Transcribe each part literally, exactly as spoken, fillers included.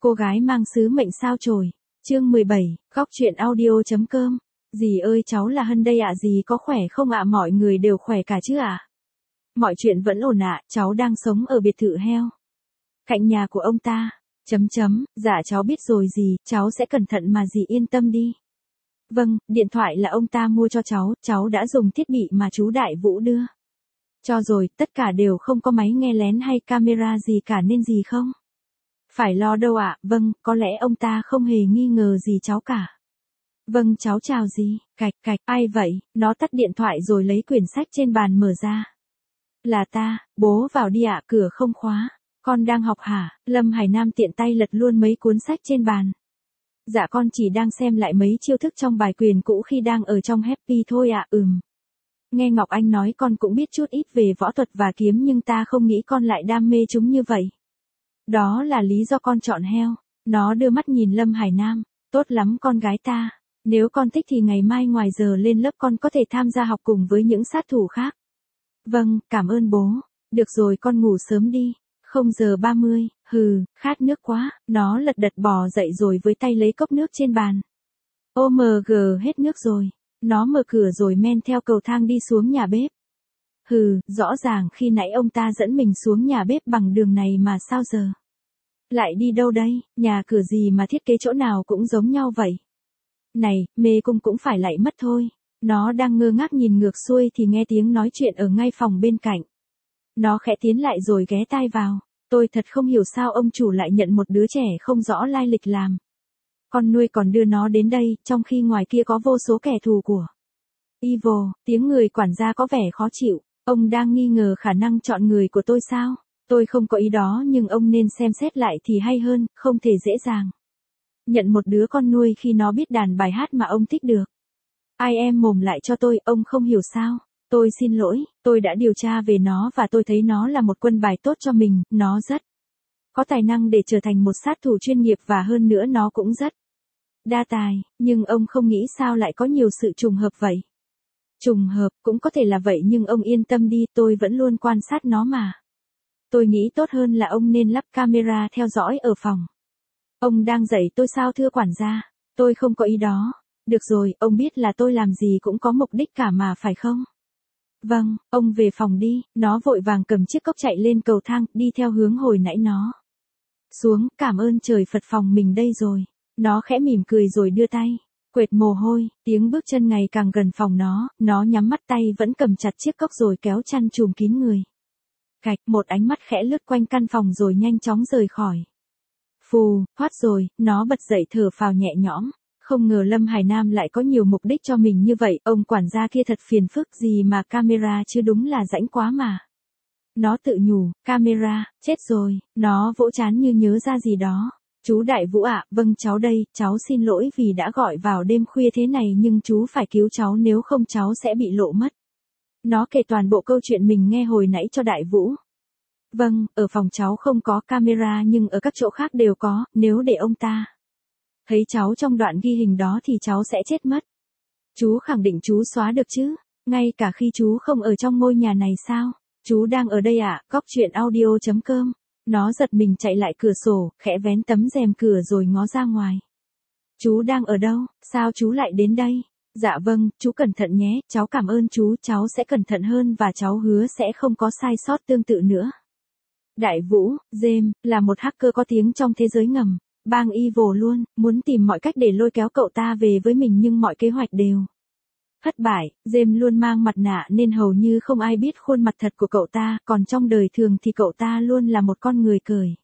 Cô gái mang sứ mệnh sao chổi. Chương mười bảy, góc truyện audio.com. Dì ơi cháu là Hân đây ạ, dì có khỏe không ạ? Mọi người đều khỏe cả chứ ạ? Mọi chuyện vẫn ổn ạ, cháu đang sống ở biệt thự heo. Cạnh nhà của ông ta. Chấm chấm, dạ cháu biết rồi dì, cháu sẽ cẩn thận mà dì yên tâm đi. Vâng, điện thoại là ông ta mua cho cháu, cháu đã dùng thiết bị mà chú Đại Vũ đưa cho rồi, tất cả đều không có máy nghe lén hay camera gì cả nên gì không phải lo đâu ạ. Vâng, có lẽ ông ta không hề nghi ngờ gì cháu cả. Vâng cháu chào dì. Cạch cạch, ai vậy? Nó tắt điện thoại rồi lấy quyển sách trên bàn mở ra. Là ta, bố vào đi ạ, cửa không khóa. Con đang học hả? Lâm Hải Nam tiện tay lật luôn mấy cuốn sách trên bàn. Dạ con chỉ đang xem lại mấy chiêu thức trong bài quyền cũ khi đang ở trong Happy thôi ạ. Ừm. Nghe Ngọc Anh nói con cũng biết chút ít về võ thuật và kiếm nhưng ta không nghĩ con lại đam mê chúng như vậy. Đó là lý do con chọn heo. Nó đưa mắt nhìn Lâm Hải Nam. Tốt lắm con gái ta. Nếu con thích thì ngày mai ngoài giờ lên lớp con có thể tham gia học cùng với những sát thủ khác. Vâng, cảm ơn bố. Được rồi con ngủ sớm đi. Không giờ ba mươi, hừ, khát nước quá. Nó lật đật bò dậy rồi với tay lấy cốc nước trên bàn. ô em giê hết nước rồi. Nó mở cửa rồi men theo cầu thang đi xuống nhà bếp. Hừ, rõ ràng khi nãy ông ta dẫn mình xuống nhà bếp bằng đường này mà sao giờ lại đi đâu đây? Nhà cửa gì mà thiết kế chỗ nào cũng giống nhau vậy? Này, mê cung cũng phải lại mất thôi. Nó đang ngơ ngác nhìn ngược xuôi thì nghe tiếng nói chuyện ở ngay phòng bên cạnh. Nó khẽ tiến lại rồi ghé tai vào. Tôi thật không hiểu sao ông chủ lại nhận một đứa trẻ không rõ lai lịch làm con nuôi còn đưa nó đến đây, trong khi ngoài kia có vô số kẻ thù của Evil. Tiếng người quản gia có vẻ khó chịu. Ông đang nghi ngờ khả năng chọn người của tôi sao? Tôi không có ý đó nhưng ông nên xem xét lại thì hay hơn, không thể dễ dàng nhận một đứa con nuôi khi nó biết đàn bài hát mà ông thích được. Ai em mồm lại cho tôi, ông không hiểu sao? Tôi xin lỗi, tôi đã điều tra về nó và tôi thấy nó là một quân bài tốt cho mình, nó rất có tài năng để trở thành một sát thủ chuyên nghiệp và hơn nữa nó cũng rất đa tài, nhưng ông không nghĩ sao lại có nhiều sự trùng hợp vậy? Trùng hợp, cũng có thể là vậy nhưng ông yên tâm đi, tôi vẫn luôn quan sát nó mà. Tôi nghĩ tốt hơn là ông nên lắp camera theo dõi ở phòng. Ông đang dạy tôi sao thưa quản gia? Tôi không có ý đó. Được rồi, ông biết là tôi làm gì cũng có mục đích cả mà phải không? Vâng, ông về phòng đi. Nó vội vàng cầm chiếc cốc chạy lên cầu thang, đi theo hướng hồi nãy nó xuống. Cảm ơn trời Phật, phòng mình đây rồi. Nó khẽ mỉm cười rồi đưa tay quệt mồ hôi. Tiếng bước chân ngày càng gần phòng nó. Nó nhắm mắt, tay vẫn cầm chặt chiếc cốc rồi kéo chăn trùm kín người. Cạch, một ánh mắt khẽ lướt quanh căn phòng rồi nhanh chóng rời khỏi. Phù, thoát rồi. Nó bật dậy thở phào nhẹ nhõm. Không ngờ Lâm Hải Nam lại có nhiều mục đích cho mình như vậy. Ông quản gia kia thật phiền phức, gì mà camera chứ, đúng là rãnh quá mà. Nó tự nhủ, camera, chết rồi. Nó vỗ trán như nhớ ra gì đó. Chú Đại Vũ ạ, vâng cháu đây, cháu xin lỗi vì đã gọi vào đêm khuya thế này nhưng chú phải cứu cháu nếu không cháu sẽ bị lộ mất. Nó kể toàn bộ câu chuyện mình nghe hồi nãy cho Đại Vũ. Vâng, ở phòng cháu không có camera nhưng ở các chỗ khác đều có, nếu để ông ta thấy cháu trong đoạn ghi hình đó thì cháu sẽ chết mất. Chú khẳng định chú xóa được chứ? Ngay cả khi chú không ở trong ngôi nhà này sao? Chú đang ở đây ạ, góc truyện audio.com. Nó giật mình chạy lại cửa sổ, khẽ vén tấm rèm cửa rồi ngó ra ngoài. Chú đang ở đâu? Sao chú lại đến đây? Dạ vâng, chú cẩn thận nhé, cháu cảm ơn chú, cháu sẽ cẩn thận hơn và cháu hứa sẽ không có sai sót tương tự nữa. Đại Vũ, James, là một hacker có tiếng trong thế giới ngầm, bang Evil luôn, muốn tìm mọi cách để lôi kéo cậu ta về với mình nhưng mọi kế hoạch đều thất bại. James luôn mang mặt nạ nên hầu như không ai biết khuôn mặt thật của cậu ta, còn trong đời thường thì cậu ta luôn là một con người cởi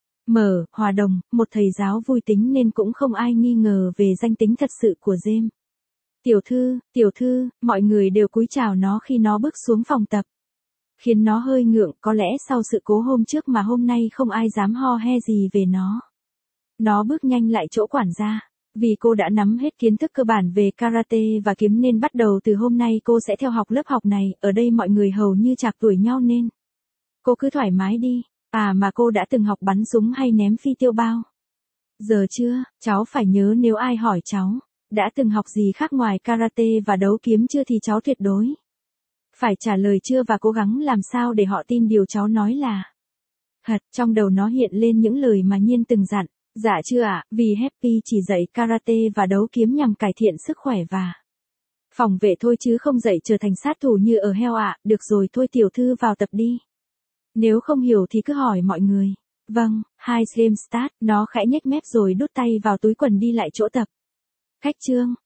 mở, hòa đồng, một thầy giáo vui tính nên cũng không ai nghi ngờ về danh tính thật sự của James. Tiểu thư, tiểu thư, mọi người đều cúi chào nó khi nó bước xuống phòng tập. Khiến nó hơi ngượng, có lẽ sau sự cố hôm trước mà hôm nay không ai dám ho he gì về nó. Nó bước nhanh lại chỗ quản gia. Vì cô đã nắm hết kiến thức cơ bản về karate và kiếm nên bắt đầu từ hôm nay cô sẽ theo học lớp học này, ở đây mọi người hầu như trạc tuổi nhau nên cô cứ thoải mái đi. À mà cô đã từng học bắn súng hay ném phi tiêu bao giờ chưa? Cháu phải nhớ nếu ai hỏi cháu đã từng học gì khác ngoài karate và đấu kiếm chưa thì cháu tuyệt đối phải trả lời chưa và cố gắng làm sao để họ tin điều cháu nói là thật. Trong đầu nó hiện lên những lời mà Nhiên từng dặn. Dạ chưa ạ, vì Happy chỉ dạy karate và đấu kiếm nhằm cải thiện sức khỏe và phòng vệ thôi chứ không dạy trở thành sát thủ như ở heo ạ, được rồi thôi tiểu thư vào tập đi. Nếu không hiểu thì cứ hỏi mọi người. Vâng, hai game start, nó khẽ nhếch mép rồi đút tay vào túi quần đi lại chỗ tập. Khách trương,